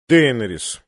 Дейнерис.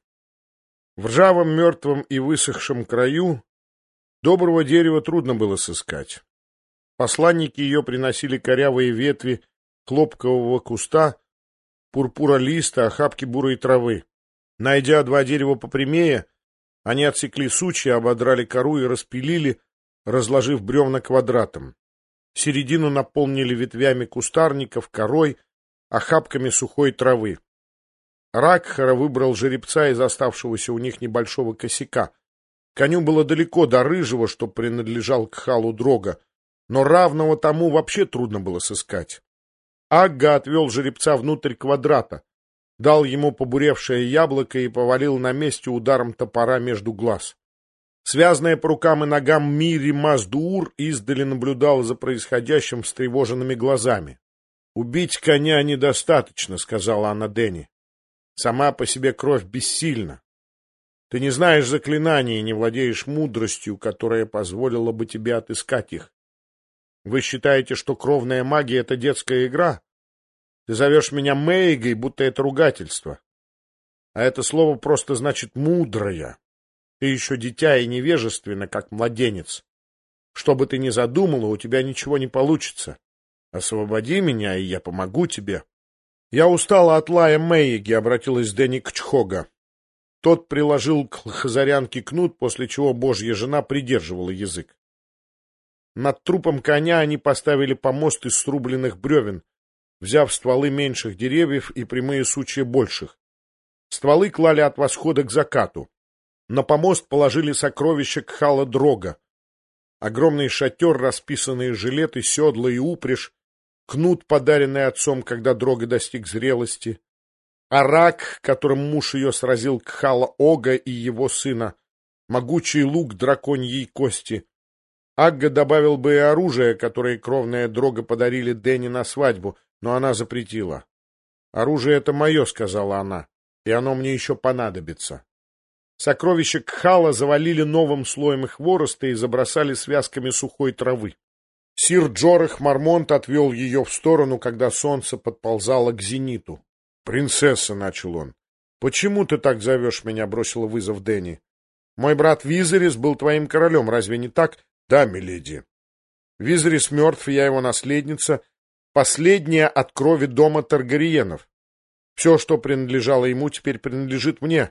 В ржавом, мертвом и высохшем краю доброго дерева трудно было сыскать. Посланники ее приносили корявые ветви хлопкового куста, пурпура листа, охапки бурой травы. Найдя два дерева попрямее, они отсекли сучья, ободрали кору и распилили, разложив бревна квадратом. Середину наполнили ветвями кустарников, корой, охапками сухой травы. Ракхара выбрал жеребца из оставшегося у них небольшого косяка. Коню было далеко до рыжего, что принадлежал к халу Дрога, но равного тому вообще трудно было сыскать. Агга отвел жеребца внутрь квадрата, дал ему побуревшее яблоко и повалил на месте ударом топора между глаз. Связанная по рукам и ногам Мири Маздуур издали наблюдала за происходящим встревоженными глазами. «Убить коня недостаточно», — сказала она Дэнни. «Сама по себе кровь бессильна. Ты не знаешь заклинаний и не владеешь мудростью, которая позволила бы тебе отыскать их. Вы считаете, что кровная магия — это детская игра? Ты зовешь меня Мэйгой, будто это ругательство. А это слово просто значит «мудрая». Ты еще дитя и невежественна, как младенец. Что бы ты ни задумала, у тебя ничего не получится. Освободи меня, и я помогу тебе». «Я устала от лая Мэйги», — обратилась Дэнни к Чхога. Тот приложил к хазарянке кнут, после чего божья жена придерживала язык. Над трупом коня они поставили помост из срубленных бревен, взяв стволы меньших деревьев и прямые сучья больших. Стволы клали от восхода к закату. На помост положили сокровища Кхала Дрога. Огромный шатер, расписанные жилеты, седла и упряжь, кнут, подаренный отцом, когда Дрога достиг зрелости, арак, которым муж ее сразил Кхала Ога и его сына, могучий лук драконьей кости. Агга добавил бы и оружие, которое кровная Дрога подарили Дэнни на свадьбу, но она запретила. «Оружие — это мое», — сказала она, — «и оно мне еще понадобится». Сокровища Кхала завалили новым слоем хвороста и забросали связками сухой травы. Сир Джорах Мармонт отвел ее в сторону, когда солнце подползало к зениту. «Принцесса», — начал он, — «почему ты так зовешь меня?» — бросила вызов Дэнни. «Мой брат Визерис был твоим королем, разве не так?» «Да, миледи». «Визерис мертв, я его наследница, последняя от крови дома Таргариенов. Все, что принадлежало ему, теперь принадлежит мне».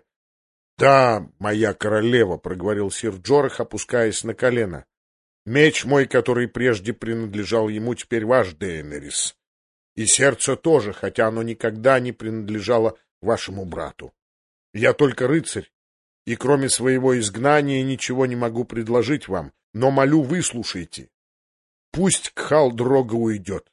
«Да, моя королева», — проговорил сир Джорах, опускаясь на колено. «Меч мой, который прежде принадлежал ему, теперь ваш, Дейнерис. И сердце тоже, хотя оно никогда не принадлежало вашему брату. Я только рыцарь, и кроме своего изгнания ничего не могу предложить вам, но молю, выслушайте. Пусть Кхал Дрога уйдет.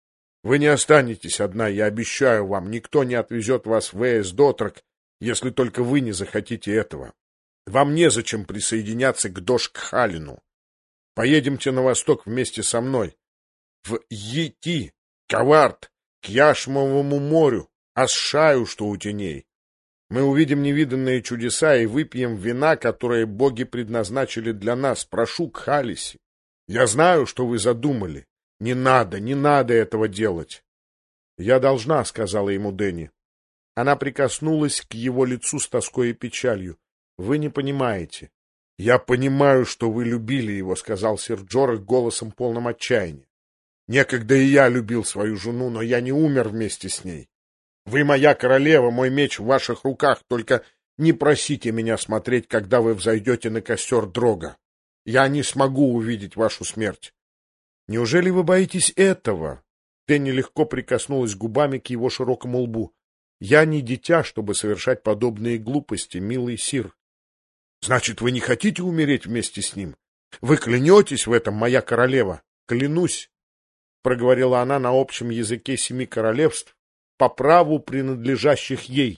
Вы не останетесь одна, я обещаю вам, никто не отвезет вас в Эйс-Дотрак, если только вы не захотите этого. Вам незачем присоединяться к Дош-Кхалину. Поедемте на восток вместе со мной, в Йити, Каварт, к Яшмовому морю, Асшаю, что у теней. Мы увидим невиданные чудеса и выпьем вина, которые боги предназначили для нас. Прошу, Кхалиси. Я знаю, что вы задумали. Не надо этого делать. Я должна, — сказала ему Дэнни. Она прикоснулась к его лицу с тоской и печалью. Вы не понимаете. «Я понимаю, что вы любили его», — сказал сир Джорах голосом полным отчаяния. «Некогда и я любил свою жену, но я не умер вместе с ней. Вы моя королева, мой меч в ваших руках, только не просите меня смотреть, когда вы взойдете на костер Дрога. Я не смогу увидеть вашу смерть». «Неужели вы боитесь этого?» Дэнни легко прикоснулась губами к его широкому лбу. «Я не дитя, чтобы совершать подобные глупости, милый сир». «Значит, вы не хотите умереть вместе с ним? Вы клянетесь в этом, моя королева?» «Клянусь», — проговорила она на общем языке 7 королевств, по праву принадлежащих ей.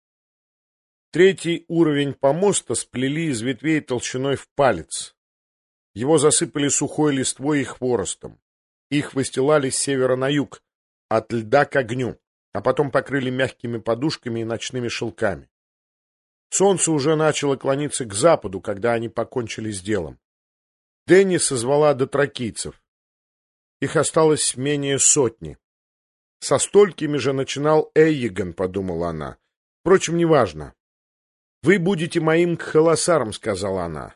Третий уровень помоста сплели из ветвей толщиной в палец. Его засыпали сухой листвой и хворостом. Их выстилали с севера на юг, от льда к огню, а потом покрыли мягкими подушками и ночными шелками. Солнце уже начало клониться к западу, когда они покончили с делом. Дэнни созвала дотракийцев. Их осталось менее 100. Со столькими же начинал Эйегон, подумала она. Впрочем, неважно. «Вы будете моим кхаласаром», — сказала она.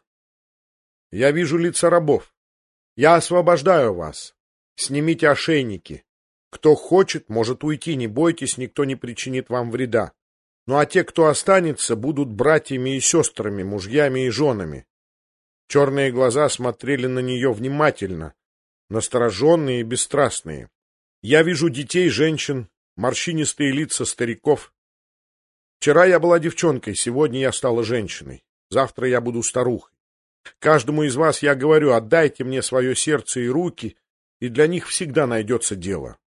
«Я вижу лица рабов. Я освобождаю вас. Снимите ошейники. Кто хочет, может уйти, не бойтесь, никто не причинит вам вреда. Ну а те, кто останется, будут братьями и сестрами, мужьями и женами». Черные глаза смотрели на нее внимательно, настороженные и бесстрастные. «Я вижу детей, женщин, морщинистые лица стариков. Вчера я была девчонкой, сегодня я стала женщиной. Завтра я буду старухой. Каждому из вас я говорю: отдайте мне свое сердце и руки, и для них всегда найдется дело».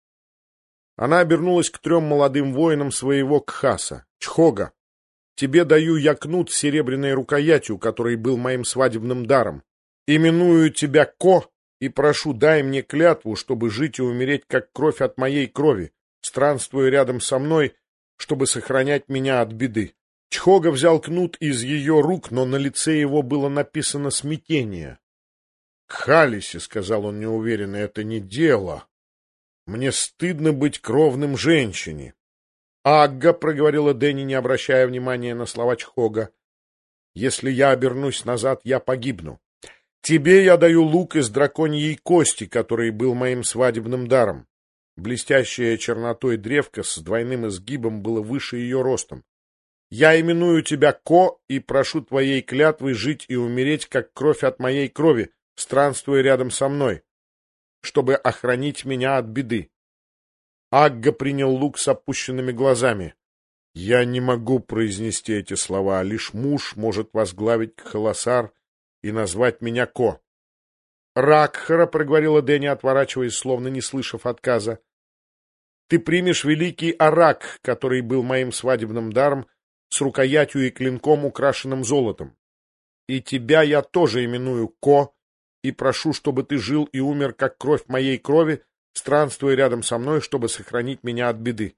Она обернулась к 3 молодым воинам своего кхаса. «Чхога, тебе даю я кнут с серебряной рукоятью, который был моим свадебным даром. Именую тебя Ко и прошу, дай мне клятву, чтобы жить и умереть, как кровь от моей крови, странствуя рядом со мной, чтобы сохранять меня от беды». Чхога взял кнут из ее рук, но на лице его было написано смятение. «Кхалиси», — сказал он неуверенно, — «это не дело. Мне стыдно быть кровным женщине». «Агга», — проговорила Дэнни, не обращая внимания на слова Чхога, — «если я обернусь назад, я погибну. Тебе я даю лук из драконьей кости, который был моим свадебным даром». Блестящая чернотой древко с двойным изгибом было выше ее ростом. «Я именую тебя Ко и прошу твоей клятвы жить и умереть, как кровь от моей крови, странствуя рядом со мной, чтобы охранить меня от беды». Агга принял лук с опущенными глазами. «Я не могу произнести эти слова, лишь муж может возглавить кхаласар и назвать меня Ко». «Ракхара», — проговорила Дэнни, отворачиваясь, словно не слышав отказа, — «ты примешь великий арак, который был моим свадебным даром, с рукоятью и клинком, украшенным золотом. И тебя я тоже именую Ко, и прошу, чтобы ты жил и умер, как кровь моей крови, странствуя рядом со мной, чтобы сохранить меня от беды».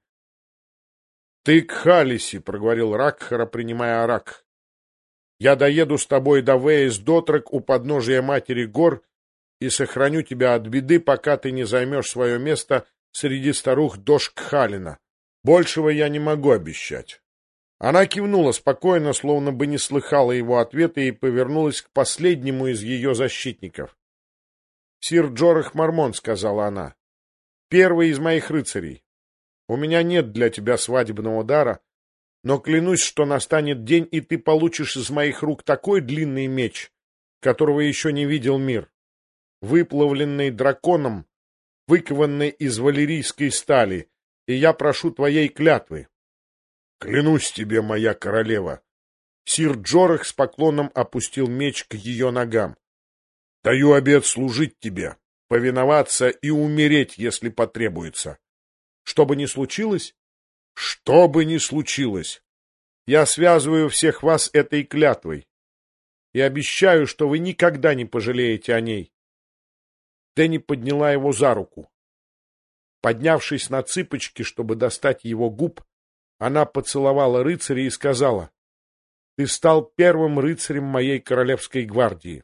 «Ты Кхалиси», — проговорил Ракхара, принимая арак. «Я доеду с тобой до Вейс-Дотрек у подножия Матери Гор и сохраню тебя от беды, пока ты не займешь свое место среди старух Дош-Кхалина. Большего я не могу обещать». Она кивнула спокойно, словно бы не слыхала его ответа, и повернулась к последнему из ее защитников. «Сир Джорах Мармон», — сказала она, — «первый из моих рыцарей. У меня нет для тебя свадебного дара, но клянусь, что настанет день, и ты получишь из моих рук такой длинный меч, которого еще не видел мир, выплавленный драконом, выкованный из валерийской стали, и я прошу твоей клятвы». «Клянусь тебе, моя королева!» Сир Джорах с поклоном опустил меч к ее ногам. «Даю обет служить тебе, повиноваться и умереть, если потребуется. Что бы ни случилось, что бы ни случилось, я связываю всех вас этой клятвой и обещаю, что вы никогда не пожалеете о ней». Дэнни подняла его за руку. Поднявшись на цыпочки, чтобы достать его губ, она поцеловала рыцаря и сказала: «Ты стал первым рыцарем моей королевской гвардии».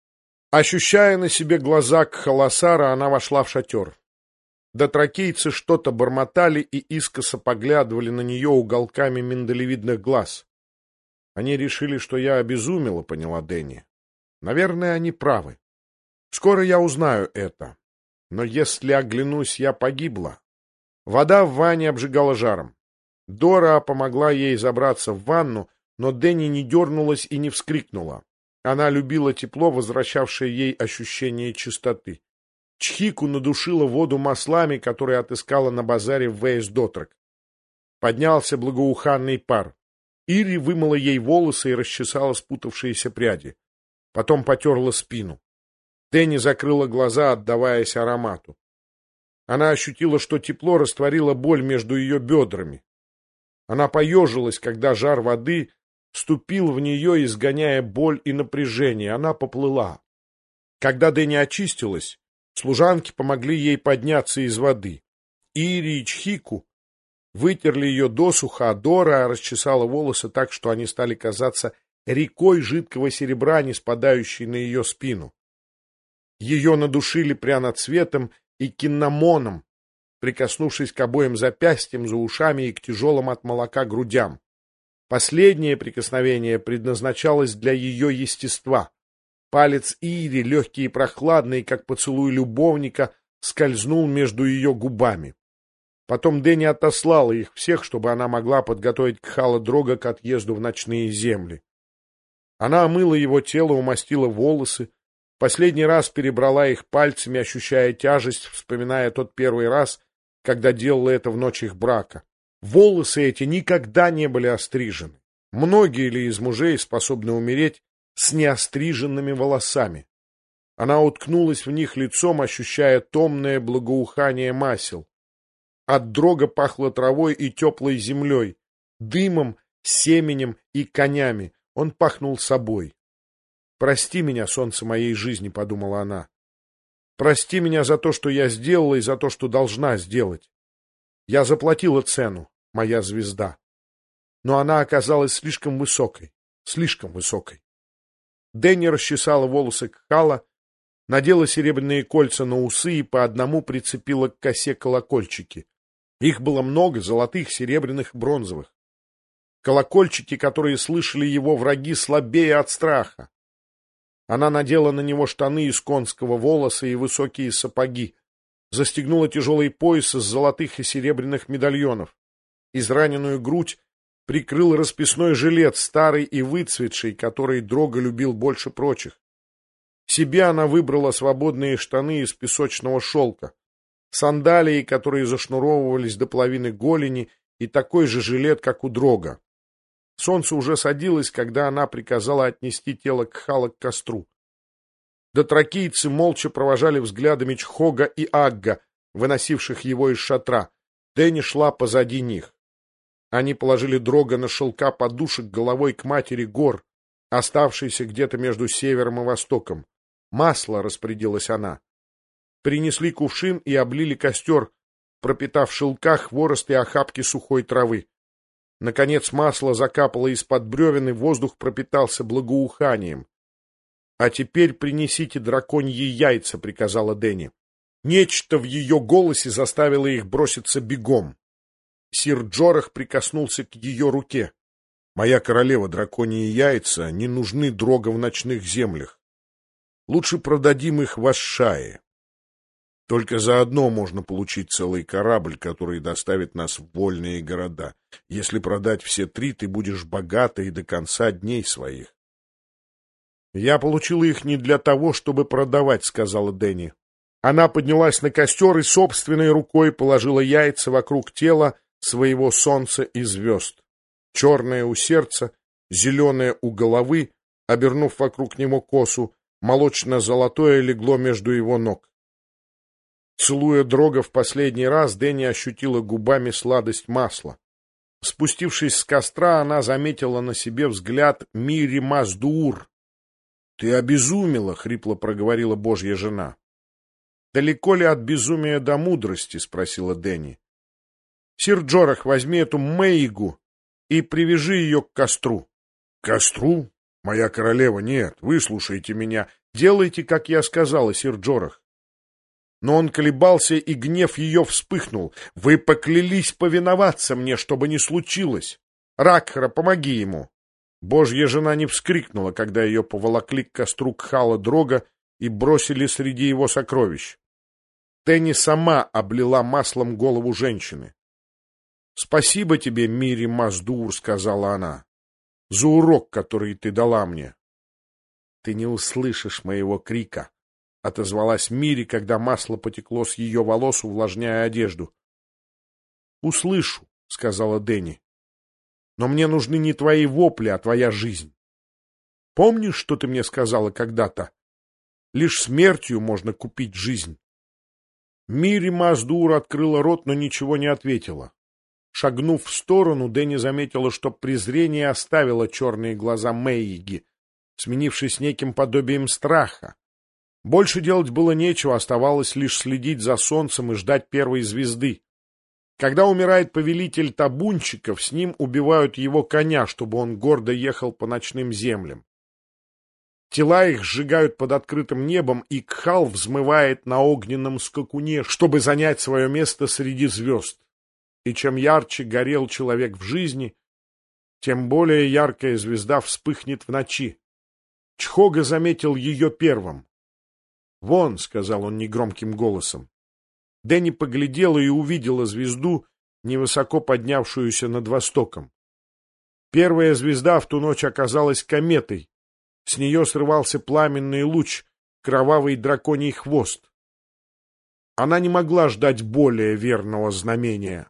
Ощущая на себе глаза кхаласара, она вошла в шатер. Дотракийцы что-то бормотали и искоса поглядывали на нее уголками миндалевидных глаз. «Они решили, что я обезумела», — поняла Дэнни. «Наверное, они правы. Скоро я узнаю это. Но если оглянусь, я погибла». Вода в ванне обжигала жаром. Дора помогла ей забраться в ванну, но Дэнни не дернулась и не вскрикнула. Она любила тепло, возвращавшее ей ощущение чистоты. Чхику надушила воду маслами, которые отыскала на базаре в Вейс-Дотрек. Поднялся благоуханный пар. Ири вымыла ей волосы и расчесала спутавшиеся пряди. Потом потерла спину. Дэнни закрыла глаза, отдаваясь аромату. Она ощутила, что тепло растворило боль между ее бедрами. Она поежилась, когда жар воды вступил в нее, изгоняя боль и напряжение. Она поплыла. Когда Дэнни очистилась, служанки помогли ей подняться из воды. Ири и Чхику вытерли ее досуха, а Дора расчесала волосы так, что они стали казаться рекой жидкого серебра, не спадающей на ее спину. Ее надушили пряноцветом и киннамоном, прикоснувшись к обоим запястьям, за ушами и к тяжелым от молока грудям. Последнее прикосновение предназначалось для ее естества. Палец Ири, легкий и прохладный, как поцелуй любовника, скользнул между ее губами. Потом Дэнни отослала их всех, чтобы она могла подготовить Кхала-Дрога к отъезду в ночные земли. Она омыла его тело, умастила волосы, последний раз перебрала их пальцами, ощущая тяжесть, вспоминая тот первый раз, когда делала это в ночь их брака. Волосы эти никогда не были острижены. Многие ли из мужей способны умереть с неостриженными волосами? Она уткнулась в них лицом, ощущая томное благоухание масел. От Дрога пахло травой и теплой землей, дымом, семенем и конями. Он пахнул собой. «Прости меня, солнце моей жизни», — подумала она. «Прости меня за то, что я сделала, и за то, что должна сделать. Я заплатила цену, моя звезда. Но она оказалась слишком высокой, слишком высокой». Дэнни расчесала волосы Кхала, надела серебряные кольца на усы и по одному прицепила к косе колокольчики. Их было много, золотых, серебряных, бронзовых. Колокольчики, которые слышали его враги, слабее от страха. Она надела на него штаны из конского волоса и высокие сапоги, застегнула тяжелый пояс из золотых и серебряных медальонов. Израненную грудь прикрыл расписной жилет, старый и выцветший, который Дрога любил больше прочих. Себе она выбрала свободные штаны из песочного шелка, сандалии, которые зашнуровывались до половины голени, и такой же жилет, как у Дрога. Солнце уже садилось, когда она приказала отнести тело Кхала к костру. Дотракийцы молча провожали взглядами Чхога и Агга, выносивших его из шатра. Дэнни шла позади них. Они положили Дрога на шелка подушек головой к матери гор, оставшейся где-то между севером и востоком. «Масло», — распорядилась она. Принесли кувшин и облили костер, пропитав в шелках хворост и охапки сухой травы. Наконец масло закапало из-под бревен, и воздух пропитался благоуханием. — А теперь принесите драконьи яйца, — приказала Дэнни. Нечто в ее голосе заставило их броситься бегом. Сир Джорах прикоснулся к ее руке. — Моя королева, драконьи яйца не нужны Дрога в ночных землях. Лучше продадим их в Ашшае. Только заодно можно получить целый корабль, который доставит нас в вольные города. Если продать все 3, ты будешь богата и до конца дней своих. — Я получила их не для того, чтобы продавать, — сказала Дэнни. Она поднялась на костер и собственной рукой положила яйца вокруг тела своего солнца и звезд. Черное у сердца, зеленое у головы, обернув вокруг него косу, молочно-золотое легло между его ног. Целуя Дрога в последний раз, Дэнни ощутила губами сладость масла. Спустившись с костра, она заметила на себе взгляд Мири Маздуур. — Ты обезумела, — хрипло проговорила Божья жена. — Далеко ли от безумия до мудрости? — спросила Дэнни. — Сир Джорах, возьми эту Мэйгу и привяжи ее к костру. — К костру? Моя королева, нет, выслушайте меня. Делайте, как я сказала, сир Джорах. Но он колебался, и гнев ее вспыхнул. «Вы поклялись повиноваться мне, чтобы не случилось! Ракхара, помоги ему!» Божья жена не вскрикнула, когда ее поволокли к костру Кхала-Дрога и бросили среди его сокровищ. Дэнни сама облила маслом голову женщины. «Спасибо тебе, Мири Маздуур», — сказала она, — «за урок, который ты дала мне». «Ты не услышишь моего крика», — отозвалась Мири, когда масло потекло с ее волос, увлажняя одежду. — Услышу, — сказала Дэнни. — Но мне нужны не твои вопли, а твоя жизнь. Помнишь, что ты мне сказала когда-то? Лишь смертью можно купить жизнь. Мири Маздуур открыла рот, но ничего не ответила. Шагнув в сторону, Дэнни заметила, что презрение оставило черные глаза Мэйги, сменившись неким подобием страха. Больше делать было нечего, оставалось лишь следить за солнцем и ждать первой звезды. Когда умирает повелитель табунчиков, с ним убивают его коня, чтобы он гордо ехал по ночным землям. Тела их сжигают под открытым небом, и Кхал взмывает на огненном скакуне, чтобы занять свое место среди звезд. И чем ярче горел человек в жизни, тем более яркая звезда вспыхнет в ночи. Чхога заметил ее первым. «Вон», — сказал он негромким голосом. Дэнни поглядела и увидела звезду, невысоко поднявшуюся над востоком. Первая звезда в ту ночь оказалась кометой. С нее срывался пламенный луч, кровавый драконий хвост. Она не могла ждать более верного знамения.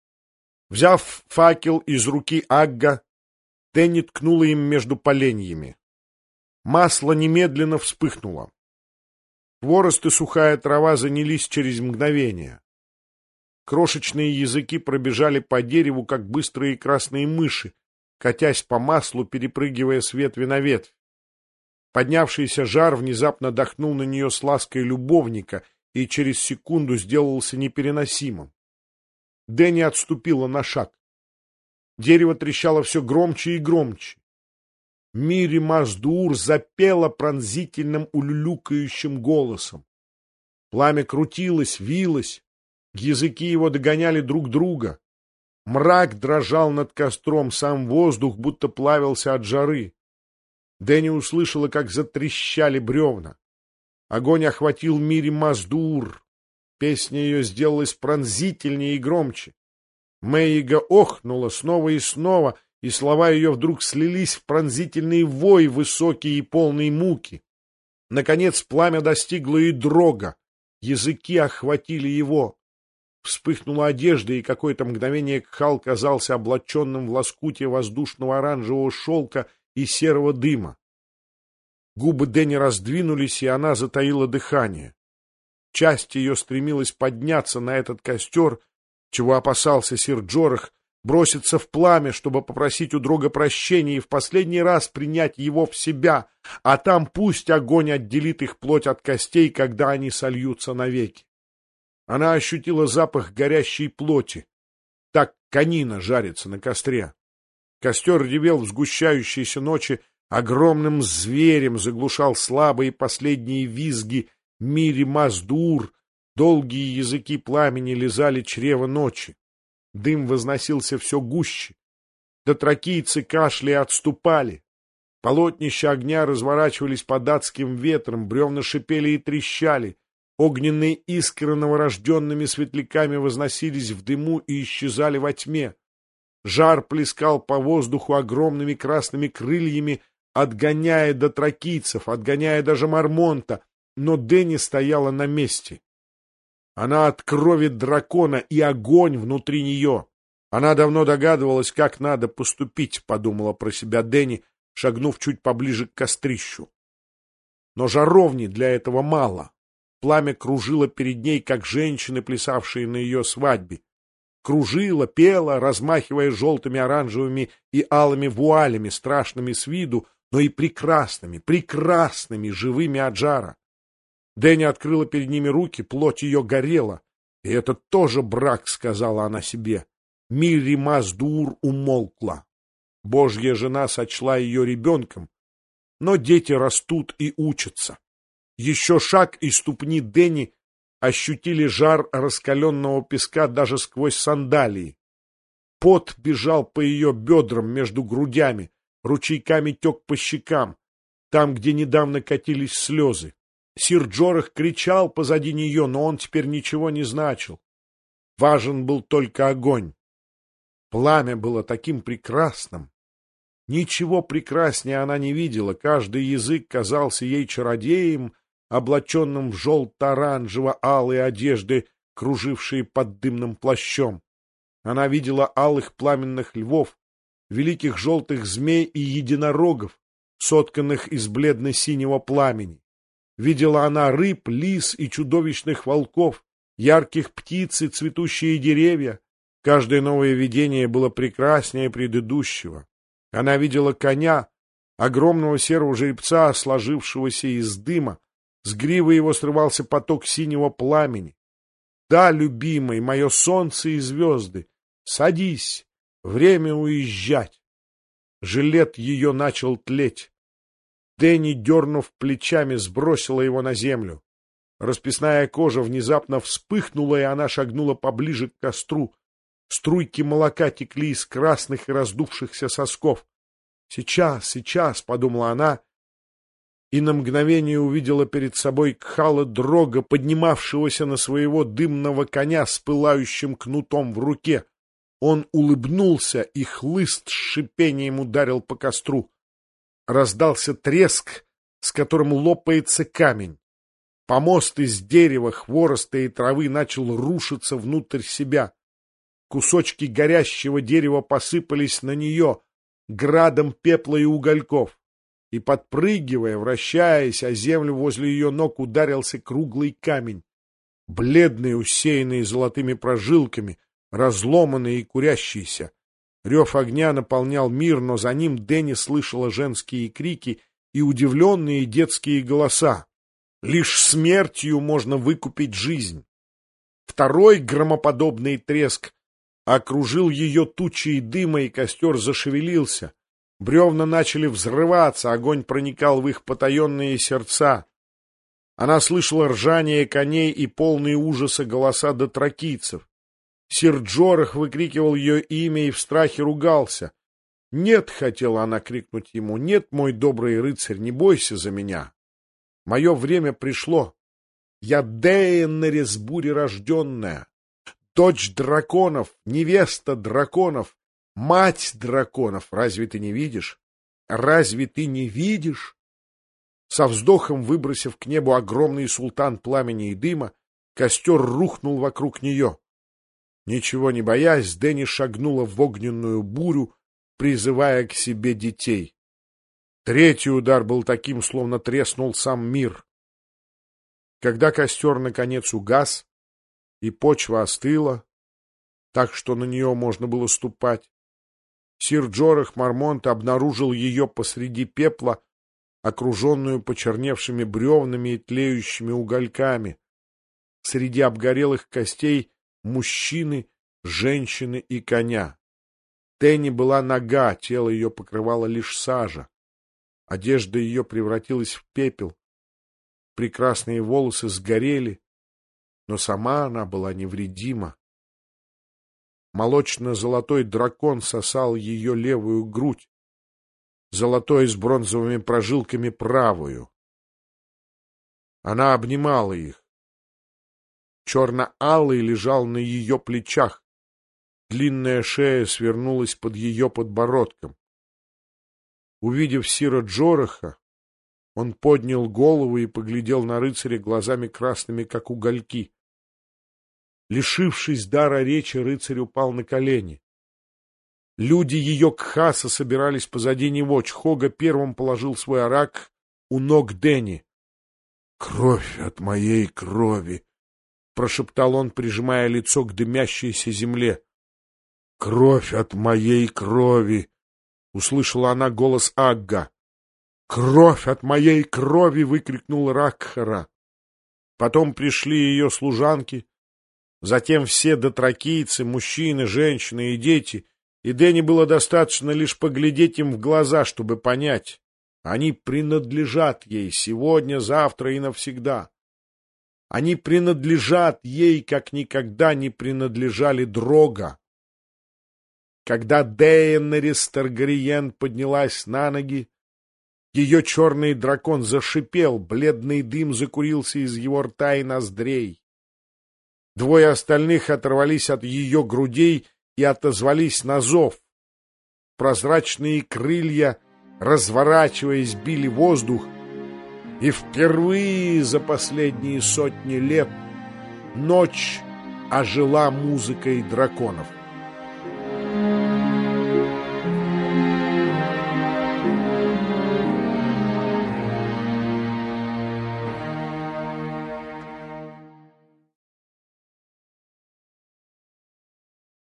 Взяв факел из руки Агга, Дэнни ткнула им между поленьями. Масло немедленно вспыхнуло. Хворост и сухая трава занялись через мгновение. Крошечные языки пробежали по дереву, как быстрые красные мыши, катясь по маслу, перепрыгивая с ветви на ветвь. Поднявшийся жар внезапно дохнул на нее с лаской любовника и через секунду сделался непереносимым. Дэнни отступила на шаг. Дерево трещало все громче и громче. Мири Маздуур запела пронзительным улюлюкающим голосом. Пламя крутилось, вилось, языки его догоняли друг друга. Мрак дрожал над костром, сам воздух будто плавился от жары. Дэнни услышала, как затрещали бревна. Огонь охватил Мири Маздуур. Песня ее сделалась пронзительнее и громче. Мэйга охнула снова и снова, и слова ее вдруг слились в пронзительный вой, высокий и полный муки. Наконец пламя достигло и дрога. Языки охватили его. Вспыхнула одежда, и какое-то мгновение Кхал казался облаченным в лоскутие воздушного оранжевого шелка и серого дыма. Губы Дэнни раздвинулись, и она затаила дыхание. Часть ее стремилась подняться на этот костер, чего опасался сир Джорах, броситься в пламя, чтобы попросить у Дрога прощения и в последний раз принять его в себя, а там пусть огонь отделит их плоть от костей, когда они сольются навеки. Она ощутила запах горящей плоти. Так конина жарится на костре. Костер ревел в сгущающейся ночи, огромным зверем заглушал слабые последние визги Мири Маздуур, долгие языки пламени лизали чрево ночи. Дым возносился все гуще. Дотракийцы кашляя отступали. Полотнища огня разворачивались под адским ветром, бревна шипели и трещали. Огненные искры новорожденными светляками возносились в дыму и исчезали во тьме. Жар плескал по воздуху огромными красными крыльями, отгоняя дотракийцев, отгоняя даже Мармонта, но Дэнни стояла на месте. Она от крови дракона и огонь внутри нее. Она давно догадывалась, как надо поступить, подумала про себя Дэнни, шагнув чуть поближе к кострищу. Но жаровни для этого мало. Пламя кружило перед ней, как женщины, плясавшие на ее свадьбе. Кружило, пело, размахивая желтыми, оранжевыми и алыми вуалями, страшными с виду, но и прекрасными, прекрасными, живыми от жара. Дэнни открыла перед ними руки, плоть ее горела. И это тоже брак, сказала она себе. Мири Маздуур умолкла. Божья жена сочла ее ребенком, но дети растут и учатся. Еще шаг, и ступни Дэнни ощутили жар раскаленного песка даже сквозь сандалии. Пот бежал по ее бедрам между грудями, ручейками тек по щекам, там, где недавно катились слезы. Сир Джорах кричал позади нее, но он теперь ничего не значил. Важен был только огонь. Пламя было таким прекрасным. Ничего прекраснее она не видела, каждый язык казался ей чародеем, облаченным в желто-оранжево-алые одежды, кружившие под дымным плащом. Она видела алых пламенных львов, великих желтых змей и единорогов, сотканных из бледно-синего пламени. Видела она рыб, лис и чудовищных волков, ярких птиц и цветущие деревья. Каждое новое видение было прекраснее предыдущего. Она видела коня, огромного серого жеребца, сложившегося из дыма. С гривы его срывался поток синего пламени. Да, любимый, мое солнце и звезды, садись, время уезжать. Жилет ее начал тлеть. Дэнни, дернув плечами, сбросила его на землю. Расписная кожа внезапно вспыхнула, и она шагнула поближе к костру. Струйки молока текли из красных и раздувшихся сосков. «Сейчас, сейчас», — подумала она, и на мгновение увидела перед собой Кхала Дрога, поднимавшегося на своего дымного коня с пылающим кнутом в руке. Он улыбнулся, и хлыст с шипением ударил по костру. Раздался треск, с которым лопается камень. Помост из дерева, хвороста и травы начал рушиться внутрь себя. Кусочки горящего дерева посыпались на нее градом пепла и угольков. И, подпрыгивая, вращаясь о землю возле ее ног, ударился круглый камень. Бледный, усеянный золотыми прожилками, разломанный и курящийся. Рев огня наполнял мир, но за ним Дэнни слышала женские крики и удивленные детские голоса. Лишь смертью можно выкупить жизнь. Второй громоподобный треск окружил ее тучей дыма, и костер зашевелился. Бревна начали взрываться, огонь проникал в их потаенные сердца. Она слышала ржание коней и полные ужаса голоса дотракийцев. Сир Джорах выкрикивал ее имя и в страхе ругался. «Нет», — хотела она крикнуть ему, — «нет, мой добрый рыцарь, не бойся за меня. Мое время пришло. Я Дейеннерис бурерожденная, дочь драконов, невеста драконов, мать драконов. Разве ты не видишь? Разве ты не видишь?» Со вздохом выбросив к небу огромный султан пламени и дыма, костер рухнул вокруг нее. Ничего не боясь, Дэнни шагнула в огненную бурю, призывая к себе детей. Третий удар был таким, словно треснул сам мир. Когда костер наконец угас и почва остыла, так что на нее можно было ступать, сир Джорах Мармонт обнаружил ее посреди пепла, окруженную почерневшими бревнами и тлеющими угольками. Среди обгорелых костей мужчины, женщины и коня. Тенни была нага, тело ее покрывало лишь сажа. Одежда ее превратилась в пепел. Прекрасные волосы сгорели, но сама она была невредима. Молочно-золотой дракон сосал ее левую грудь, золотой с бронзовыми прожилками правую. Она обнимала их. Черно-алый лежал на ее плечах. Длинная шея свернулась под ее подбородком. Увидев сира Джораха, он поднял голову и поглядел на рыцаря глазами красными, как угольки. Лишившись дара речи, рыцарь упал на колени. Люди ее Кхаса собирались позади него. Чхога первым положил свой арак у ног Дэнни. «Кровь от моей крови!» — прошептал он, прижимая лицо к дымящейся земле. «Кровь от моей крови!» — услышала она голос Агга. «Кровь от моей крови!» — выкрикнул Ракхара. Потом пришли ее служанки, затем все дотракийцы, мужчины, женщины и дети, и Дэнни было достаточно лишь поглядеть им в глаза, чтобы понять. Они принадлежат ей сегодня, завтра и навсегда. Они принадлежат ей, как никогда не принадлежали Дрога. Когда Дейеннерис Таргариен поднялась на ноги, ее черный дракон зашипел, бледный дым закурился из его рта и ноздрей. Двое остальных оторвались от ее грудей и отозвались на зов. Прозрачные крылья, разворачиваясь, били воздух, и впервые за последние сотни лет ночь ожила музыкой драконов.